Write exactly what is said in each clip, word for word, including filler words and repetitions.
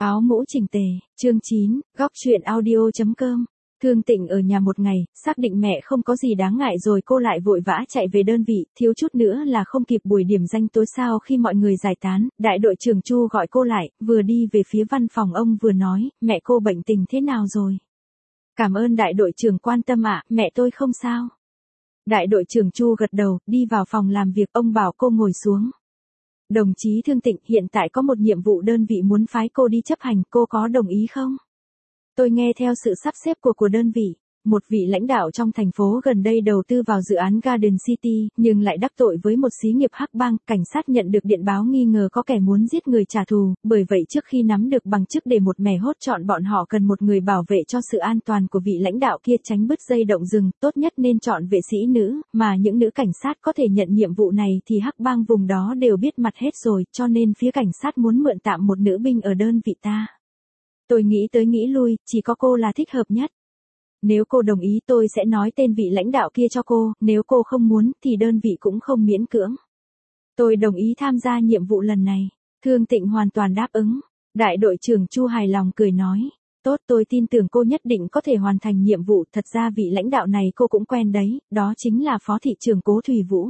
Áo mũ chỉnh tề, chương chín, góc truyện audio.com. Thương Tịnh ở nhà một ngày, xác định mẹ không có gì đáng ngại rồi cô lại vội vã chạy về đơn vị, thiếu chút nữa là không kịp buổi điểm danh tối sao khi mọi người giải tán, đại đội trưởng Chu gọi cô lại, vừa đi về phía văn phòng ông vừa nói, mẹ cô bệnh tình thế nào rồi? Cảm ơn đại đội trưởng quan tâm ạ, mẹ tôi không sao. Đại đội trưởng Chu gật đầu, đi vào phòng làm việc, ông bảo cô ngồi xuống. Đồng chí Thương Tịnh, hiện tại có một nhiệm vụ đơn vị muốn phái cô đi chấp hành, cô có đồng ý không? Tôi nghe theo sự sắp xếp của của đơn vị. Một vị lãnh đạo trong thành phố gần đây đầu tư vào dự án Garden City, nhưng lại đắc tội với một xí nghiệp hắc bang, cảnh sát nhận được điện báo nghi ngờ có kẻ muốn giết người trả thù, bởi vậy trước khi nắm được bằng chứng để một mẻ hốt chọn bọn họ cần một người bảo vệ cho sự an toàn của vị lãnh đạo kia tránh bứt dây động rừng, tốt nhất nên chọn vệ sĩ nữ, mà những nữ cảnh sát có thể nhận nhiệm vụ này thì hắc bang vùng đó đều biết mặt hết rồi, cho nên phía cảnh sát muốn mượn tạm một nữ binh ở đơn vị ta. Tôi nghĩ tới nghĩ lui, chỉ có cô là thích hợp nhất. Nếu cô đồng ý tôi sẽ nói tên vị lãnh đạo kia cho cô, nếu cô không muốn thì đơn vị cũng không miễn cưỡng. Tôi đồng ý tham gia nhiệm vụ lần này. Thương Tịnh hoàn toàn đáp ứng. Đại đội trưởng Chu hài lòng cười nói, tốt, tôi tin tưởng cô nhất định có thể hoàn thành nhiệm vụ, thật ra vị lãnh đạo này cô cũng quen đấy, đó chính là Phó thị trưởng Cố Thủy Vũ.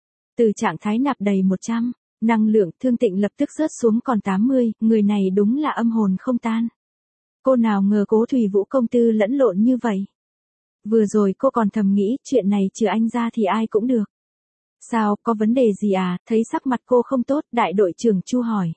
Từ trạng thái nạp đầy một trăm, năng lượng, Thương Tịnh lập tức rớt xuống còn tám mươi, người này đúng là âm hồn không tan. Cô nào ngờ Cố Thủy Vũ công tư lẫn lộn như vậy. Vừa rồi cô còn thầm nghĩ chuyện này trừ anh ra thì ai cũng được. Sao, có vấn đề gì à, thấy sắc mặt cô không tốt, đại đội trưởng Chu hỏi.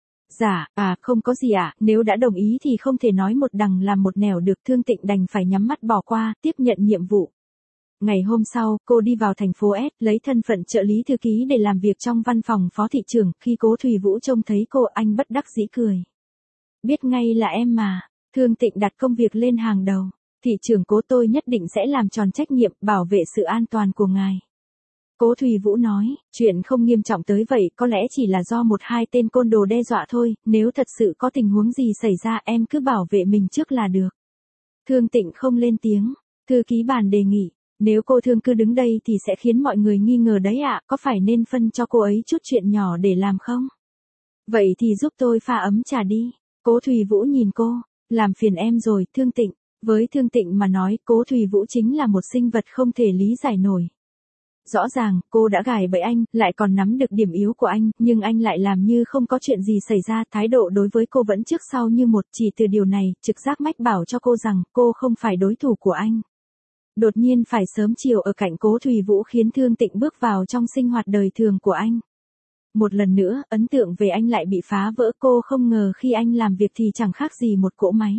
Dạ, à, không có gì ạ, à, nếu đã đồng ý thì không thể nói một đằng làm một nẻo được. Thương Tịnh đành phải nhắm mắt bỏ qua, tiếp nhận nhiệm vụ. Ngày hôm sau, cô đi vào thành phố S, lấy thân phận trợ lý thư ký để làm việc trong văn phòng phó thị trưởng, khi Cố Thủy Vũ trông thấy cô anh bất đắc dĩ cười. Biết ngay là em mà. Thương Tịnh đặt công việc lên hàng đầu. Thị trưởng Cố, tôi nhất định sẽ làm tròn trách nhiệm, bảo vệ sự an toàn của ngài. Cố Thủy Vũ nói, chuyện không nghiêm trọng tới vậy, có lẽ chỉ là do một hai tên côn đồ đe dọa thôi, nếu thật sự có tình huống gì xảy ra em cứ bảo vệ mình trước là được. Thương Tịnh không lên tiếng. Thư ký bàn đề nghị, nếu cô Thương cứ đứng đây thì sẽ khiến mọi người nghi ngờ đấy ạ, có phải nên phân cho cô ấy chút chuyện nhỏ để làm không? Vậy thì giúp tôi pha ấm trà đi. Cố Thủy Vũ nhìn cô, làm phiền em rồi, Thương Tịnh. Với Thương Tịnh mà nói, Cố Thủy Vũ chính là một sinh vật không thể lý giải nổi. Rõ ràng, cô đã gài bẫy anh, lại còn nắm được điểm yếu của anh, nhưng anh lại làm như không có chuyện gì xảy ra, thái độ đối với cô vẫn trước sau như một, chỉ từ điều này, trực giác mách bảo cho cô rằng, cô không phải đối thủ của anh. Đột nhiên phải sớm chiều ở cạnh Cố Thủy Vũ khiến Thương Tịnh bước vào trong sinh hoạt đời thường của anh. Một lần nữa, ấn tượng về anh lại bị phá vỡ, cô không ngờ khi anh làm việc thì chẳng khác gì một cỗ máy.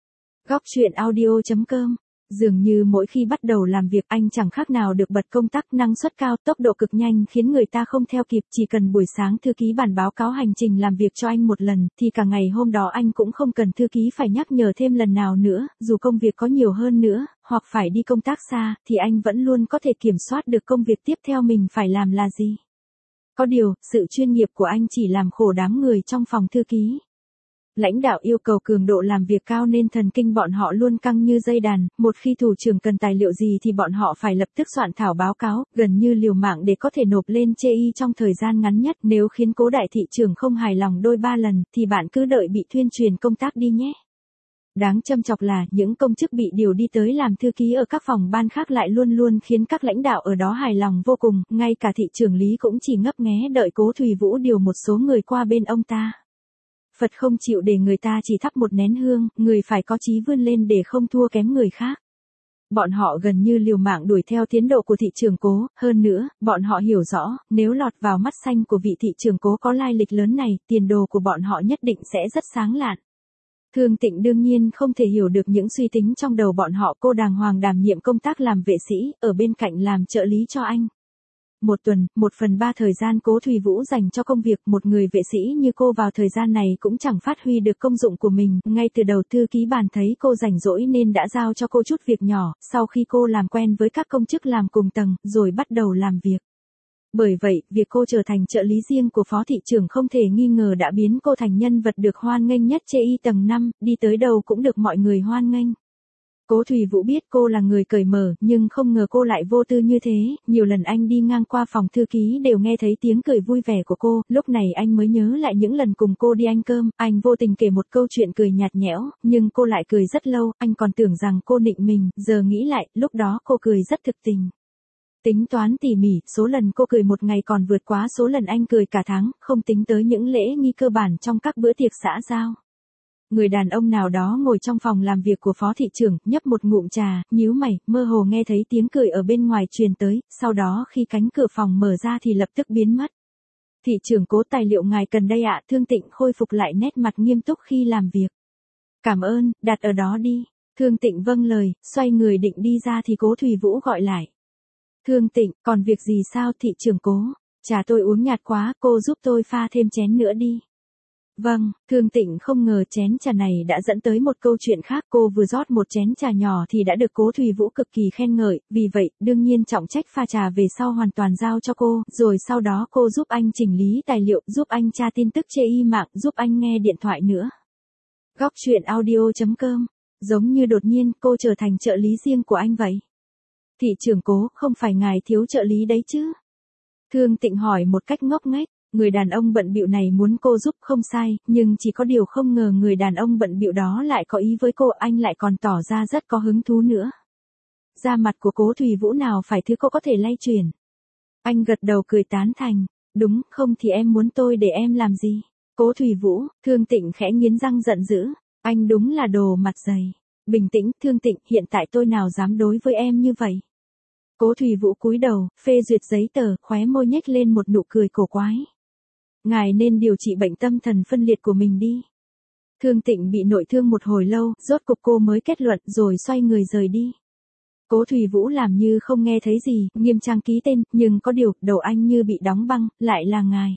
Góc truyện audio.com. Dường như mỗi khi bắt đầu làm việc anh chẳng khác nào được bật công tắc, năng suất cao, tốc độ cực nhanh khiến người ta không theo kịp, chỉ cần buổi sáng thư ký bản báo cáo hành trình làm việc cho anh một lần, thì cả ngày hôm đó anh cũng không cần thư ký phải nhắc nhở thêm lần nào nữa, dù công việc có nhiều hơn nữa, hoặc phải đi công tác xa, thì anh vẫn luôn có thể kiểm soát được công việc tiếp theo mình phải làm là gì. Có điều, sự chuyên nghiệp của anh chỉ làm khổ đám người trong phòng thư ký. Lãnh đạo yêu cầu cường độ làm việc cao nên thần kinh bọn họ luôn căng như dây đàn, một khi thủ trưởng cần tài liệu gì thì bọn họ phải lập tức soạn thảo báo cáo, gần như liều mạng để có thể nộp lên chê y trong thời gian ngắn nhất, nếu khiến Cố đại thị trưởng không hài lòng đôi ba lần, thì bạn cứ đợi bị tuyên truyền công tác đi nhé. Đáng châm chọc là, những công chức bị điều đi tới làm thư ký ở các phòng ban khác lại luôn luôn khiến các lãnh đạo ở đó hài lòng vô cùng, ngay cả thị trưởng Lý cũng chỉ ngấp nghé đợi Cố Thủy Vũ điều một số người qua bên ông ta. Phật không chịu để người ta chỉ thắp một nén hương, người phải có chí vươn lên để không thua kém người khác. Bọn họ gần như liều mạng đuổi theo tiến độ của thị trưởng Cố, hơn nữa, bọn họ hiểu rõ, nếu lọt vào mắt xanh của vị thị trưởng Cố có lai lịch lớn này, tiền đồ của bọn họ nhất định sẽ rất sáng lạn. Thương Tịnh đương nhiên không thể hiểu được những suy tính trong đầu bọn họ, cô đàng hoàng đảm nhiệm công tác làm vệ sĩ, ở bên cạnh làm trợ lý cho anh. Một tuần, một phần ba thời gian Cố Thủy Vũ dành cho công việc, một người vệ sĩ như cô vào thời gian này cũng chẳng phát huy được công dụng của mình, ngay từ đầu thư ký bàn thấy cô rảnh rỗi nên đã giao cho cô chút việc nhỏ, sau khi cô làm quen với các công chức làm cùng tầng, rồi bắt đầu làm việc. Bởi vậy, việc cô trở thành trợ lý riêng của phó thị trưởng không thể nghi ngờ đã biến cô thành nhân vật được hoan nghênh nhất chê y tầng năm, đi tới đâu cũng được mọi người hoan nghênh. Cố Thủy Vũ biết cô là người cởi mở, nhưng không ngờ cô lại vô tư như thế, nhiều lần anh đi ngang qua phòng thư ký đều nghe thấy tiếng cười vui vẻ của cô, lúc này anh mới nhớ lại những lần cùng cô đi ăn cơm, anh vô tình kể một câu chuyện cười nhạt nhẽo, nhưng cô lại cười rất lâu, anh còn tưởng rằng cô nịnh mình, giờ nghĩ lại, lúc đó cô cười rất thực tình. Tính toán tỉ mỉ, số lần cô cười một ngày còn vượt quá số lần anh cười cả tháng, không tính tới những lễ nghi cơ bản trong các bữa tiệc xã giao. Người đàn ông nào đó ngồi trong phòng làm việc của phó thị trưởng, nhấp một ngụm trà, nhíu mày, mơ hồ nghe thấy tiếng cười ở bên ngoài truyền tới, sau đó khi cánh cửa phòng mở ra thì lập tức biến mất. Thị trưởng Cố, tài liệu ngài cần đây ạ. Thương Tịnh khôi phục lại nét mặt nghiêm túc khi làm việc. Cảm ơn, đặt ở đó đi. Thương Tịnh vâng lời, xoay người định đi ra thì Cố Thủy Vũ gọi lại. Thương Tịnh, còn việc gì sao? Thị trưởng Cố, trà tôi uống nhạt quá, cô giúp tôi pha thêm chén nữa đi. Vâng, Thương Tịnh không ngờ chén trà này đã dẫn tới một câu chuyện khác, cô vừa rót một chén trà nhỏ thì đã được Cố Thủy Vũ cực kỳ khen ngợi, vì vậy, đương nhiên trọng trách pha trà về sau hoàn toàn giao cho cô, rồi sau đó cô giúp anh chỉnh lý tài liệu, giúp anh tra tin tức trên y mạng, giúp anh nghe điện thoại nữa. Góc truyện audio chấm com, giống như đột nhiên cô trở thành trợ lý riêng của anh vậy. Thị trưởng Cố, không phải ngài thiếu trợ lý đấy chứ? Thương Tịnh hỏi một cách ngốc nghếch. Người đàn ông bận bịu này muốn cô giúp không sai, nhưng chỉ có điều không ngờ người đàn ông bận bịu đó lại có ý với cô, anh lại còn tỏ ra rất có hứng thú nữa. Da mặt của Cố Thủy Vũ nào phải thứ cô có thể lay chuyển. Anh gật đầu cười tán thành, đúng, không thì em muốn tôi để em làm gì? Cố Thủy Vũ, Thương Tịnh khẽ nghiến răng giận dữ, anh đúng là đồ mặt dày. Bình tĩnh, Thương Tịnh, hiện tại tôi nào dám đối với em như vậy? Cố Thủy Vũ cúi đầu, phê duyệt giấy tờ, khóe môi nhếch lên một nụ cười cổ quái. Ngài nên điều trị bệnh tâm thần phân liệt của mình đi. Thương Tịnh bị nội thương một hồi lâu, rốt cục cô mới kết luận rồi xoay người rời đi. Cố Thủy Vũ làm như không nghe thấy gì, nghiêm trang ký tên, nhưng có điều, đầu anh như bị đóng băng, lại là ngài.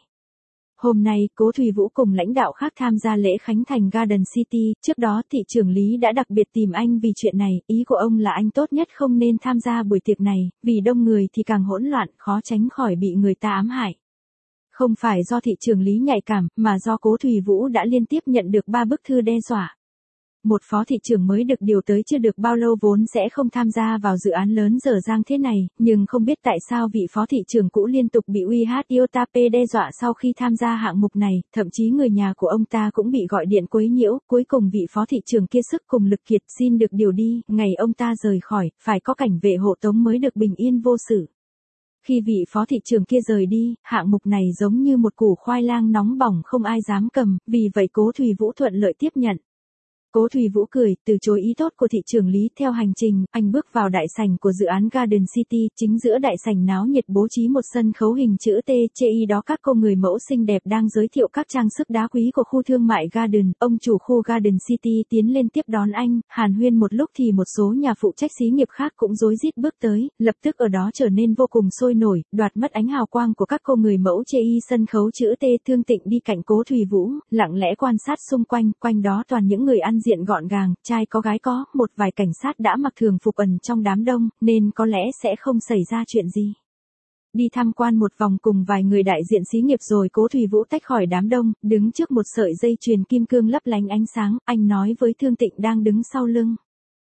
Hôm nay, Cố Thủy Vũ cùng lãnh đạo khác tham gia lễ khánh thành Garden City, trước đó thị trưởng Lý đã đặc biệt tìm anh vì chuyện này, ý của ông là anh tốt nhất không nên tham gia buổi tiệc này, vì đông người thì càng hỗn loạn, khó tránh khỏi bị người ta ám hại. Không phải do thị trưởng Lý nhạy cảm, mà do Cố Thủy Vũ đã liên tiếp nhận được ba bức thư đe dọa. Một phó thị trưởng mới được điều tới chưa được bao lâu vốn sẽ không tham gia vào dự án lớn dở dang thế này, nhưng không biết tại sao vị phó thị trưởng cũ liên tục bị uy hát Iotap đe dọa sau khi tham gia hạng mục này, thậm chí người nhà của ông ta cũng bị gọi điện quấy nhiễu, cuối cùng vị phó thị trưởng kia sức cùng lực kiệt xin được điều đi, ngày ông ta rời khỏi, phải có cảnh vệ hộ tống mới được bình yên vô sự. Khi vị phó thị trưởng kia rời đi, hạng mục này giống như một củ khoai lang nóng bỏng không ai dám cầm, vì vậy Cố Thủy Vũ thuận lợi tiếp nhận. Cố Thủy Vũ cười, từ chối ý tốt của thị trưởng Lý. Theo hành trình, anh bước vào đại sảnh của dự án Garden City, chính giữa đại sảnh náo nhiệt bố trí một sân khấu hình chữ T, trên đó các cô người mẫu xinh đẹp đang giới thiệu các trang sức đá quý của khu thương mại Garden. Ông chủ khu Garden City tiến lên tiếp đón anh, hàn huyên một lúc thì một số nhà phụ trách xí nghiệp khác cũng rối rít bước tới, lập tức ở đó trở nên vô cùng sôi nổi, đoạt mất ánh hào quang của các cô người mẫu trên sân khấu chữ T. Thương Tịnh đi cạnh Cố Thủy Vũ, lặng lẽ quan sát xung quanh, quanh đó toàn những người ăn diện gọn gàng, trai có gái có, một vài cảnh sát đã mặc thường phục ẩn trong đám đông, nên có lẽ sẽ không xảy ra chuyện gì. Đi tham quan một vòng cùng vài người đại diện xí nghiệp rồi Cố Thủy Vũ tách khỏi đám đông, đứng trước một sợi dây chuyền kim cương lấp lánh ánh sáng, anh nói với Thương Tịnh đang đứng sau lưng.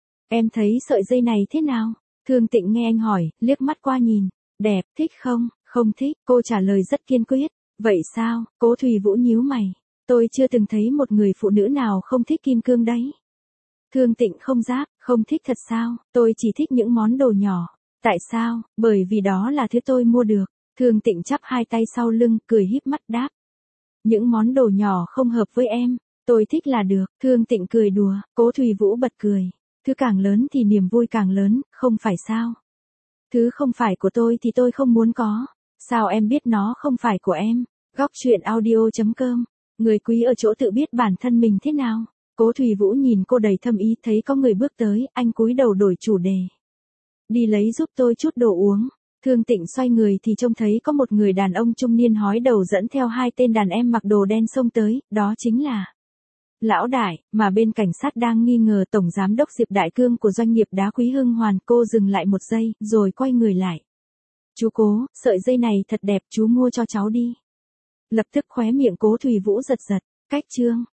Em thấy sợi dây này thế nào? Thương Tịnh nghe anh hỏi, liếc mắt qua nhìn. Đẹp, thích không? Không thích, cô trả lời rất kiên quyết. Vậy sao? Cố Thủy Vũ nhíu mày. Tôi chưa từng thấy một người phụ nữ nào không thích kim cương đấy. Thương Tịnh không đáp, không thích thật sao? Tôi chỉ thích những món đồ nhỏ. Tại sao? Bởi vì đó là thứ tôi mua được. Thương Tịnh chắp hai tay sau lưng, cười híp mắt đáp. Những món đồ nhỏ không hợp với em. Tôi thích là được. Thương Tịnh cười đùa, Cố Thủy Vũ bật cười. Thứ càng lớn thì niềm vui càng lớn, không phải sao? Thứ không phải của tôi thì tôi không muốn có. Sao em biết nó không phải của em? Góc truyện audio chấm com. Người quý ở chỗ tự biết bản thân mình thế nào. Cố Thủy Vũ nhìn cô đầy thâm ý, thấy có người bước tới, anh cúi đầu đổi chủ đề. Đi lấy giúp tôi chút đồ uống. Thương Tịnh xoay người thì trông thấy có một người đàn ông trung niên hói đầu dẫn theo hai tên đàn em mặc đồ đen xông tới, đó chính là Lão Đại, mà bên cảnh sát đang nghi ngờ Tổng Giám đốc Diệp Đại Cương của doanh nghiệp đá quý Hưng Hoàn. Cô dừng lại một giây, rồi quay người lại. Chú Cố, sợi dây này thật đẹp, chú mua cho cháu đi. Lập tức khóe miệng Cố Thủy Vũ giật giật, cách chương.